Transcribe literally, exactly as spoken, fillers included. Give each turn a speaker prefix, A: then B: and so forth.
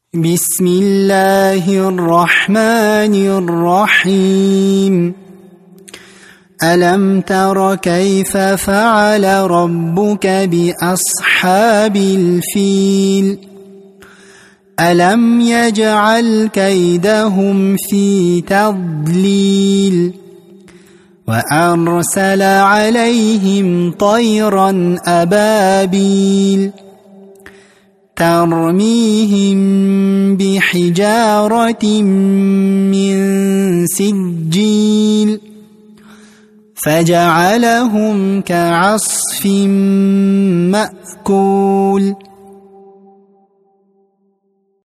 A: بسم الله الرحمن الرحيم ألم تر كيف فعل ربك بأصحاب الفيل ألم يجعل كيدهم في تضليل وأرسل عليهم طيرا أبابيل ترميهم بحجارة من سجيل فجعلهم كعصف مأكول.